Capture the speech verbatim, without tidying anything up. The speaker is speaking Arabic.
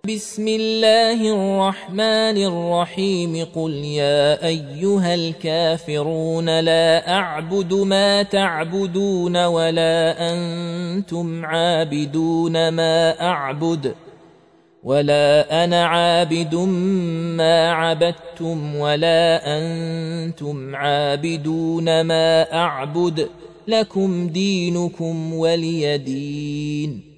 بسم الله الرحمن الرحيم قل يا أيها الكافرون لا أعبد ما تعبدون ولا أنتم عابدون ما أعبد ولا أنا عابد ما عبدتم ولا أنتم عابدون ما أعبد لكم دينكم ولي دين.